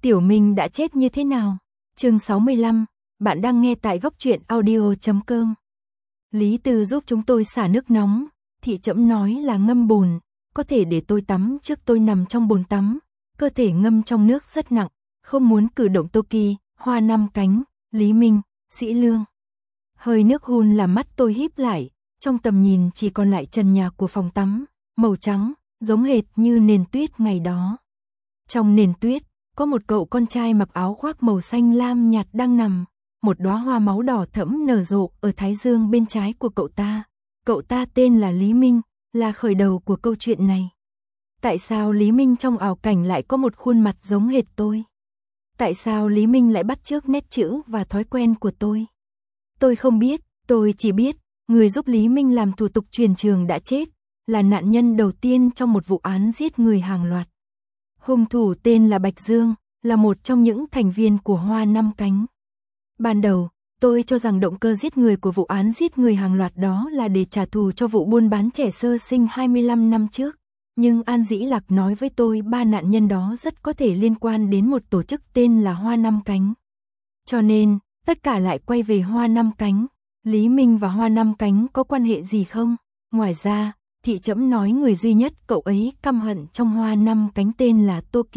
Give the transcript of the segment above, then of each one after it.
Tiểu Minh đã chết như thế nào? Chương 65, bạn đang nghe tại góc truyện audio.com. Lý Từ giúp chúng tôi xả nước nóng, thị trẫm nói là ngâm bồn, có thể để tôi tắm trước. Tôi nằm trong bồn tắm, cơ thể ngâm trong nước rất nặng, không muốn cử động. Toki, Hoa Năm Cánh, Lý Minh, Sĩ Lương. Hơi nước hun làm mắt tôi híp lại, trong tầm nhìn chỉ còn lại trần nhà của phòng tắm, màu trắng, giống hệt như nền tuyết ngày đó. Trong nền tuyết, có một cậu con trai mặc áo khoác màu xanh lam nhạt đang nằm, một đóa hoa máu đỏ thẫm nở rộ ở thái dương bên trái của cậu ta. Cậu ta tên là Lý Minh, là khởi đầu của câu chuyện này. Tại sao Lý Minh trong ảo cảnh lại có một khuôn mặt giống hệt tôi? Tại sao Lý Minh lại bắt chước nét chữ và thói quen của tôi? Tôi không biết, tôi chỉ biết, người giúp Lý Minh làm thủ tục chuyển trường đã chết, là nạn nhân đầu tiên trong một vụ án giết người hàng loạt. Hung thủ tên là Bạch Dương, là một trong những thành viên của Hoa Năm Cánh. Ban đầu, tôi cho rằng động cơ giết người của vụ án giết người hàng loạt đó là để trả thù cho vụ buôn bán trẻ sơ sinh 25 năm trước. Nhưng An Dĩ Lạc nói với tôi 3 nạn nhân đó rất có thể liên quan đến một tổ chức tên là Hoa Năm Cánh. Cho nên, tất cả lại quay về Hoa Năm Cánh. Lý Minh và Hoa Năm Cánh có quan hệ gì không? Ngoài ra, thị trẫm nói người duy nhất cậu ấy căm hận trong Hoa Năm Cánh tên là Toki.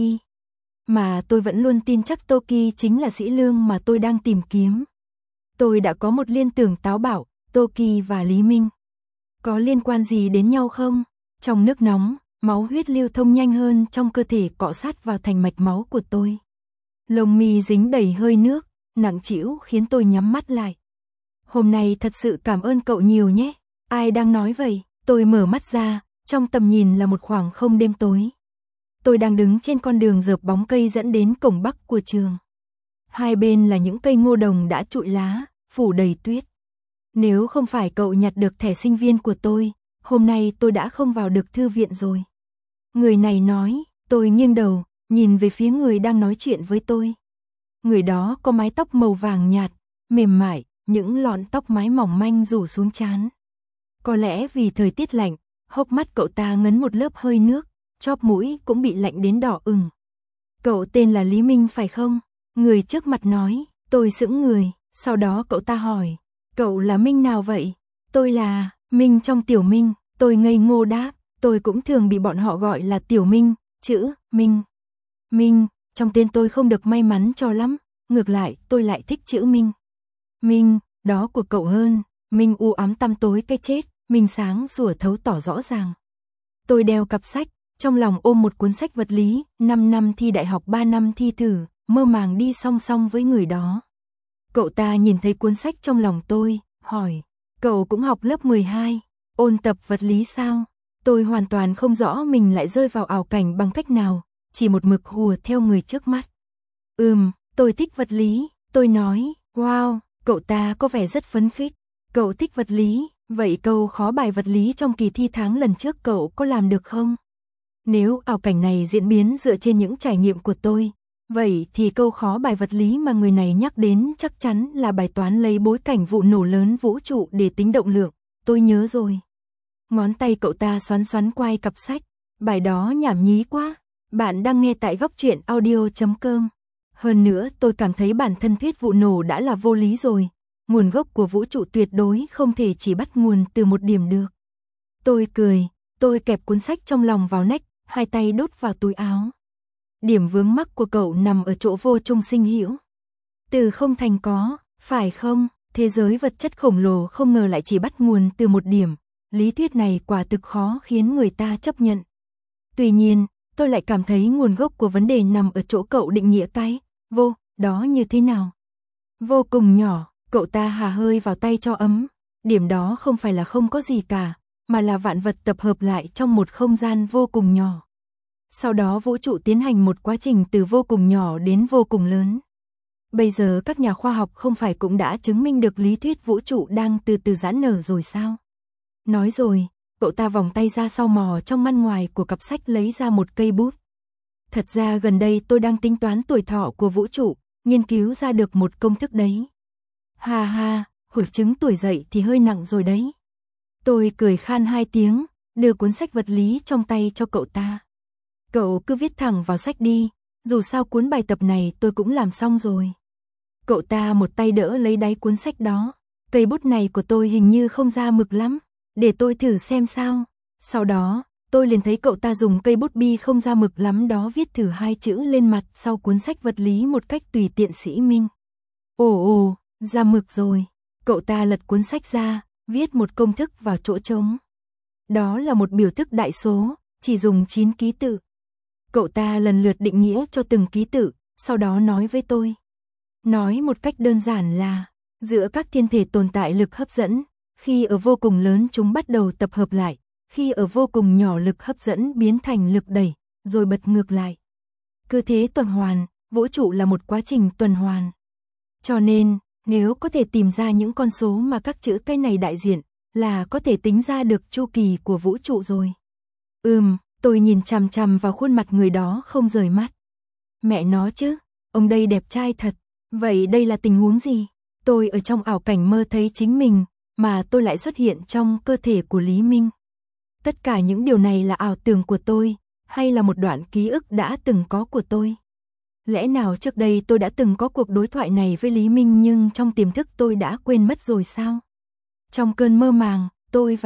Mà tôi vẫn luôn tin chắc Toki chính là Sĩ Lương mà tôi đang tìm kiếm. Tôi đã có một liên tưởng táo bạo, Toki và Lý Minh có liên quan gì đến nhau không? Trong nước nóng, máu huyết lưu thông nhanh hơn trong cơ thể, cọ sát vào thành mạch máu của tôi. Lông mi dính đầy hơi nước, nặng trĩu khiến tôi nhắm mắt lại. Hôm nay thật sự cảm ơn cậu nhiều nhé. Ai đang nói vậy? Tôi mở mắt ra, trong tầm nhìn là một khoảng không đêm tối. Tôi đang đứng trên con đường rợp bóng cây dẫn đến cổng bắc của trường. Hai bên là những cây ngô đồng đã trụi lá, phủ đầy tuyết. Nếu không phải cậu nhặt được thẻ sinh viên của tôi, hôm nay tôi đã không vào được thư viện rồi. Người này nói, tôi nghiêng đầu, nhìn về phía người đang nói chuyện với tôi. Người đó có mái tóc màu vàng nhạt, mềm mại, những lọn tóc mái mỏng manh rủ xuống trán. Có lẽ vì thời tiết lạnh, hốc mắt cậu ta ngấn một lớp hơi nước, chóp mũi cũng bị lạnh đến đỏ ửng. Cậu tên là Lý Minh phải không? Người trước mặt nói. Tôi sững người, sau đó cậu ta hỏi, cậu là Minh nào vậy? Tôi là Minh trong Tiểu Minh. Tôi ngây ngô đáp, tôi cũng thường bị bọn họ gọi là Tiểu Minh, chữ Minh. Minh, trong tên tôi không được may mắn cho lắm, ngược lại tôi lại thích chữ Minh. Minh, đó của cậu hơn. Minh u ám tăm tối cái chết, Minh sáng sủa thấu tỏ rõ ràng. Tôi đeo cặp sách, trong lòng ôm một cuốn sách vật lý, 5 năm thi đại học 3 năm thi thử, mơ màng đi song song với người đó. Cậu ta nhìn thấy cuốn sách trong lòng tôi, hỏi, cậu cũng học lớp 12, ôn tập vật lý sao? Tôi hoàn toàn không rõ mình lại rơi vào ảo cảnh bằng cách nào, chỉ một mực hùa theo người trước mắt. Tôi thích vật lý, tôi nói. Wow, cậu ta có vẻ rất phấn khích. Cậu thích vật lý, vậy câu khó bài vật lý trong kỳ thi tháng lần trước cậu có làm được không? Nếu ảo cảnh này diễn biến dựa trên những trải nghiệm của tôi, vậy thì câu khó bài vật lý mà người này nhắc đến chắc chắn là bài toán lấy bối cảnh vụ nổ lớn vũ trụ để tính động lượng. Tôi nhớ rồi. Ngón tay cậu ta xoắn xoắn quai cặp sách. Bài đó nhảm nhí quá. Bạn đang nghe tại góc truyện audio.com. Hơn nữa tôi cảm thấy bản thân thuyết vụ nổ đã là vô lý rồi. Nguồn gốc của vũ trụ tuyệt đối không thể chỉ bắt nguồn từ một điểm được. Tôi cười, tôi kẹp cuốn sách trong lòng vào nách, hai tay đút vào túi áo. Điểm vướng mắc của cậu nằm ở chỗ vô trung sinh hữu. Từ không thành có, phải không? Thế giới vật chất khổng lồ không ngờ lại chỉ bắt nguồn từ một điểm. Lý thuyết này quả thực khó khiến người ta chấp nhận. Tuy nhiên, tôi lại cảm thấy nguồn gốc của vấn đề nằm ở chỗ cậu định nghĩa cái vô đó như thế nào. Vô cùng nhỏ, cậu ta hà hơi vào tay cho ấm. Điểm đó không phải là không có gì cả, mà là vạn vật tập hợp lại trong một không gian vô cùng nhỏ. Sau đó vũ trụ tiến hành một quá trình từ vô cùng nhỏ đến vô cùng lớn. Bây giờ các nhà khoa học không phải cũng đã chứng minh được lý thuyết vũ trụ đang từ từ giãn nở rồi sao? Nói rồi, cậu ta vòng tay ra sau mò trong măn ngoài của cặp sách lấy ra một cây bút. Thật ra gần đây tôi đang tính toán tuổi thọ của vũ trụ, nghiên cứu ra được một công thức đấy. Ha ha, hụt chứng tuổi dậy thì hơi nặng rồi đấy. Tôi cười khan 2 tiếng, đưa cuốn sách vật lý trong tay cho cậu ta. Cậu cứ viết thẳng vào sách đi, Dù sao cuốn bài tập này tôi cũng làm xong rồi. Cậu ta một tay đỡ lấy đáy cuốn sách đó. Cây bút này của tôi hình như không ra mực lắm. Để tôi thử xem sao. Sau đó, tôi liền thấy cậu ta dùng cây bút bi không ra mực lắm đó viết thử 2 chữ lên mặt sau cuốn sách vật lý một cách tùy tiện sĩ minh. Ồ, ra mực rồi. Cậu ta lật cuốn sách ra, viết một công thức vào chỗ trống. Đó là một biểu thức đại số, chỉ dùng 9 ký tự. Cậu ta lần lượt định nghĩa cho từng ký tự, sau đó nói với tôi. Nói một cách đơn giản là, giữa các thiên thể tồn tại lực hấp dẫn, khi ở vô cùng lớn chúng bắt đầu tập hợp lại, khi ở vô cùng nhỏ lực hấp dẫn biến thành lực đẩy, rồi bật ngược lại. Cứ thế tuần hoàn, vũ trụ là một quá trình tuần hoàn. Cho nên, nếu có thể tìm ra những con số mà các chữ cái này đại diện, là có thể tính ra được chu kỳ của vũ trụ rồi. Tôi nhìn chằm chằm vào khuôn mặt người đó không rời mắt. Mẹ nó chứ, ông đây đẹp trai thật. Vậy đây là tình huống gì? Tôi ở trong ảo cảnh mơ thấy chính mình, mà tôi lại xuất hiện trong cơ thể của Lý Minh. Tất cả những điều này là ảo tưởng của tôi, hay là một đoạn ký ức đã từng có của tôi? Lẽ nào trước đây tôi đã từng có cuộc đối thoại này với Lý Minh nhưng trong tiềm thức tôi đã quên mất rồi sao? Trong cơn mơ màng, tôi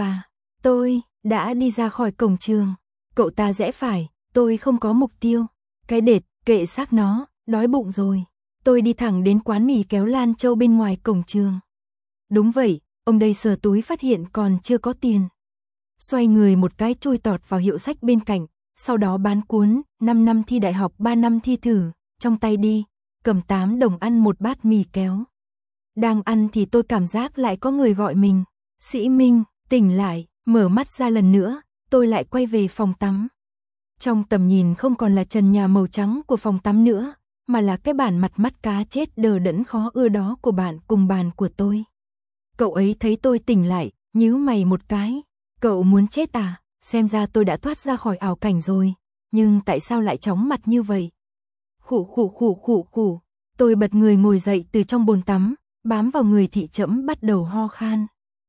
đã đi ra khỏi cổng trường. Cậu ta rẽ phải, tôi không có mục tiêu. Cái đệt, kệ xác nó, đói bụng rồi. Tôi đi thẳng đến quán mì kéo Lan Châu bên ngoài cổng trường. Đúng vậy, ông đây sờ túi phát hiện còn chưa có tiền. Xoay người một cái chui tọt vào hiệu sách bên cạnh, sau đó bán cuốn 5 năm thi đại học 3 năm thi thử, trong tay đi, cầm 8 đồng ăn một bát mì kéo. Đang ăn thì tôi cảm giác lại có người gọi mình. Sĩ Minh, tỉnh lại, mở mắt ra lần nữa, tôi lại quay về phòng tắm. Trong tầm nhìn không còn là trần nhà màu trắng của phòng tắm nữa, mà là cái bản mặt mắt cá chết đờ đẫn khó ưa đó của bạn cùng bàn của tôi. Cậu ấy thấy tôi tỉnh lại, nhíu mày một cái. Cậu muốn chết à? Xem ra tôi đã thoát ra khỏi ảo cảnh rồi, nhưng tại sao lại chóng mặt như vậy? Khụ. Tôi bật người ngồi dậy từ trong bồn tắm, bám vào người Thị Trẫm bắt đầu ho khan.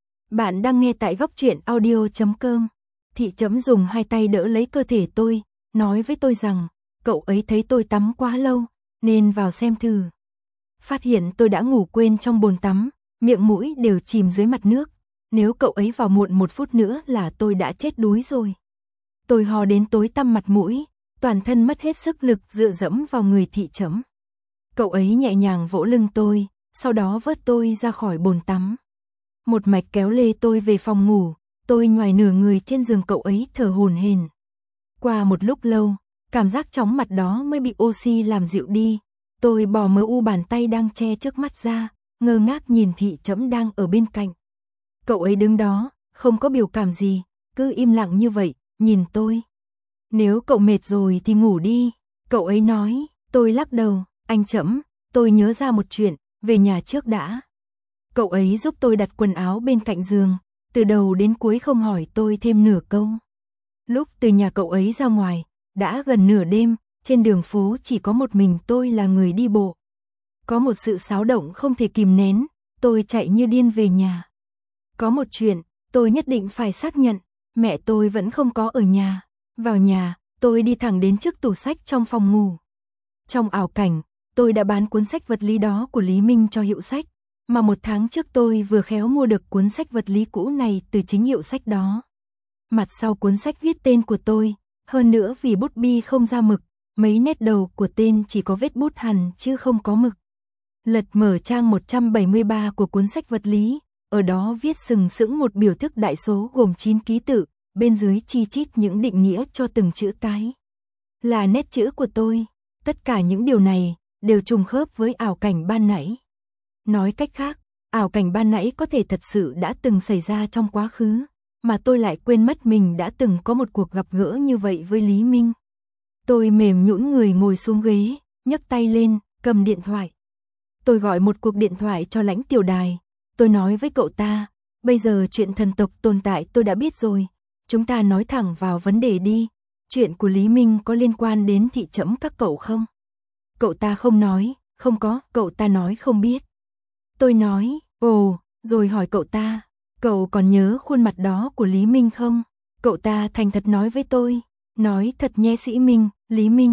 Bạn đang nghe tại góc truyện audio.com. Thị Trẫm dùng 2 tay đỡ lấy cơ thể tôi, nói với tôi rằng, cậu ấy thấy tôi tắm quá lâu, nên vào xem thử. Phát hiện tôi đã ngủ quên trong bồn tắm, miệng mũi đều chìm dưới mặt nước. Nếu cậu ấy vào muộn 1 phút nữa là tôi đã chết đuối rồi. Tôi ho đến tối tăm mặt mũi, toàn thân mất hết sức lực dựa dẫm vào người Thị Trẫm. Cậu ấy nhẹ nhàng vỗ lưng tôi, sau đó vớt tôi ra khỏi bồn tắm. Một mạch kéo lê tôi về phòng ngủ, tôi nhoài nửa người trên giường cậu ấy thở hổn hển. Qua một lúc lâu, cảm giác chóng mặt đó mới bị oxy làm dịu đi. Tôi bỏ mớ u bàn tay đang che trước mắt ra, ngơ ngác nhìn Thị Trẫm đang ở bên cạnh. Cậu ấy đứng đó, không có biểu cảm gì, cứ im lặng như vậy, nhìn tôi. Nếu cậu mệt rồi thì ngủ đi, cậu ấy nói. Tôi lắc đầu, anh Trẫm, tôi nhớ ra một chuyện, về nhà trước đã. Cậu ấy giúp tôi đặt quần áo bên cạnh giường, từ đầu đến cuối không hỏi tôi thêm nửa câu. Lúc từ nhà cậu ấy ra ngoài, đã gần nửa đêm, trên đường phố chỉ có một mình tôi là người đi bộ. Có một sự xáo động không thể kìm nén, tôi chạy như điên về nhà. Có một chuyện, tôi nhất định phải xác nhận, mẹ tôi vẫn không có ở nhà. Vào nhà, tôi đi thẳng đến trước tủ sách trong phòng ngủ. Trong ảo cảnh, tôi đã bán cuốn sách vật lý đó của Lý Minh cho hiệu sách, mà 1 tháng trước tôi vừa khéo mua được cuốn sách vật lý cũ này từ chính hiệu sách đó. Mặt sau cuốn sách viết tên của tôi, hơn nữa vì bút bi không ra mực, mấy nét đầu của tên chỉ có vết bút hằn chứ không có mực. Lật mở trang 173 của cuốn sách vật lý, ở đó viết sừng sững một biểu thức đại số gồm 9 ký tự, bên dưới chi chít những định nghĩa cho từng chữ cái. Là nét chữ của tôi, tất cả những điều này đều trùng khớp với ảo cảnh ban nãy. Nói cách khác, ảo cảnh ban nãy có thể thật sự đã từng xảy ra trong quá khứ, mà tôi lại quên mất mình đã từng có một cuộc gặp gỡ như vậy với Lý Minh. Tôi mềm nhũn người ngồi xuống ghế, nhấc tay lên, cầm điện thoại. Tôi gọi một cuộc điện thoại cho Lãnh Tiểu Đài. Tôi nói với cậu ta, bây giờ chuyện thần tộc tồn tại tôi đã biết rồi, chúng ta nói thẳng vào vấn đề đi. Chuyện của Lý Minh có liên quan đến Thị Trẫm các cậu không? Cậu ta không nói, không có, cậu ta nói không biết. Tôi nói, ồ, rồi hỏi cậu ta, cậu còn nhớ khuôn mặt đó của Lý Minh không? Cậu ta thành thật nói với tôi, nói thật nhé Sĩ Minh, Lý Minh,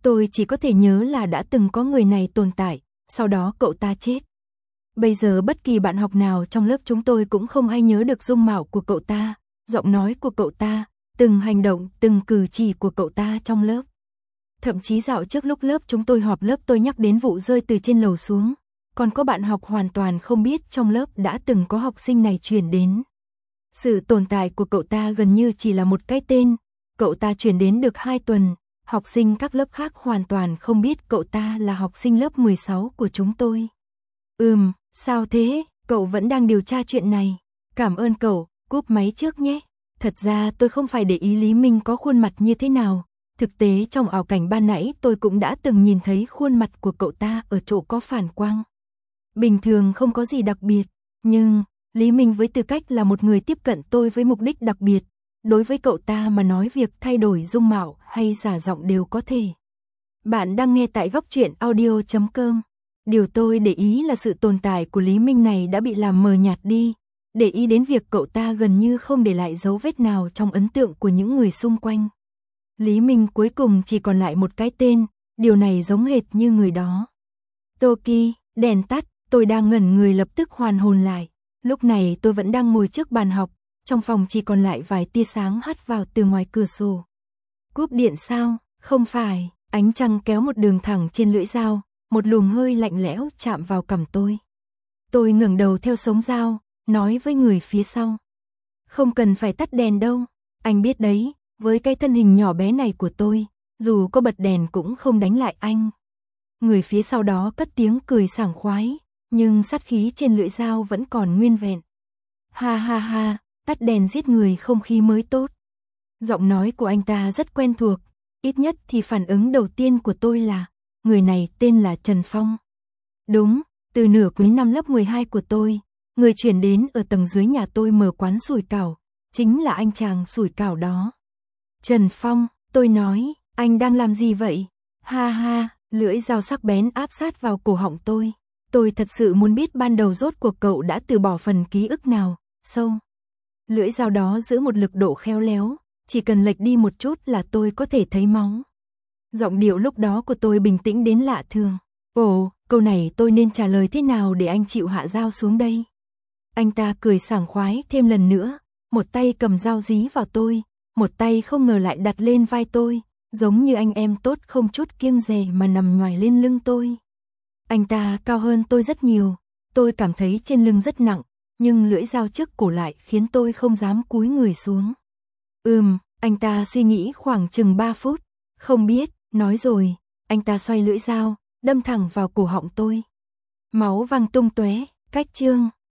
Tôi chỉ có thể nhớ là đã từng có người này tồn tại, sau đó cậu ta chết. Bây giờ bất kỳ bạn học nào trong lớp chúng tôi cũng không ai nhớ được dung mạo của cậu ta, giọng nói của cậu ta, từng hành động, từng cử chỉ của cậu ta trong lớp. Thậm chí dạo trước lúc lớp chúng tôi họp lớp tôi nhắc đến vụ rơi từ trên lầu xuống, còn có bạn học hoàn toàn không biết trong lớp đã từng có học sinh này chuyển đến. Sự tồn tại của cậu ta gần như chỉ là một cái tên, cậu ta chuyển đến được 2 tuần, học sinh các lớp khác hoàn toàn không biết cậu ta là học sinh lớp 16 của chúng tôi. Sao thế, cậu vẫn đang điều tra chuyện này. Cảm ơn cậu, cúp máy trước nhé. Thật ra tôi không phải để ý Lý Minh có khuôn mặt như thế nào. Thực tế trong ảo cảnh ban nãy tôi cũng đã từng nhìn thấy khuôn mặt của cậu ta ở chỗ có phản quang. Bình thường không có gì đặc biệt, nhưng Lý Minh với tư cách là một người tiếp cận tôi với mục đích đặc biệt, đối với cậu ta mà nói việc thay đổi dung mạo hay giả giọng đều có thể. Bạn đang nghe tại góc truyện audio.com. Điều tôi để ý là sự tồn tại của Lý Minh này đã bị làm mờ nhạt đi, để ý đến việc cậu ta gần như không để lại dấu vết nào trong ấn tượng của những người xung quanh. Lý Minh cuối cùng chỉ còn lại một cái tên, điều này giống hệt như người đó. Toki, đèn tắt, tôi đang ngẩn người lập tức hoàn hồn lại. Lúc này tôi vẫn đang ngồi trước bàn học, trong phòng chỉ còn lại vài tia sáng hắt vào từ ngoài cửa sổ. Cúp điện sao? Không phải, ánh trăng kéo một đường thẳng trên lưỡi dao, một luồng hơi lạnh lẽo chạm vào cằm tôi. Tôi ngẩng đầu theo sống dao, nói với người phía sau. Không cần phải tắt đèn đâu, anh biết đấy, với cái thân hình nhỏ bé này của tôi, dù có bật đèn cũng không đánh lại anh. Người phía sau đó cất tiếng cười sảng khoái, nhưng sát khí trên lưỡi dao vẫn còn nguyên vẹn. Ha ha ha, tắt đèn giết người không khí mới tốt. Giọng nói của anh ta rất quen thuộc, ít nhất thì phản ứng đầu tiên của tôi là, người này tên là Trần Phong. Đúng, từ nửa cuối năm lớp 12 của tôi, người chuyển đến ở tầng dưới nhà tôi mở quán sủi cảo, chính là anh chàng sủi cảo đó. Trần Phong, tôi nói, anh đang làm gì vậy? Ha ha, lưỡi dao sắc bén áp sát vào cổ họng tôi. Tôi thật sự muốn biết ban đầu rốt cuộc cậu đã từ bỏ phần ký ức nào, sâu. Lưỡi dao đó giữ một lực độ khéo léo, chỉ cần lệch đi một chút là tôi có thể thấy máu. Giọng điệu lúc đó của tôi bình tĩnh đến lạ thường. Ồ, câu này tôi nên trả lời thế nào để anh chịu hạ dao xuống đây? Anh ta cười sảng khoái thêm lần nữa, một tay cầm dao dí vào tôi, một tay không ngờ lại đặt lên vai tôi, giống như anh em tốt không chút kiêng dè mà nằm nhoài lên lưng tôi. Anh ta cao hơn tôi rất nhiều, tôi cảm thấy trên lưng rất nặng, nhưng lưỡi dao trước cổ lại khiến tôi không dám cúi người xuống. Anh ta suy nghĩ khoảng chừng 3 phút, không biết, nói rồi, anh ta xoay lưỡi dao, đâm thẳng vào cổ họng tôi. Máu văng tung tóe, cách chương.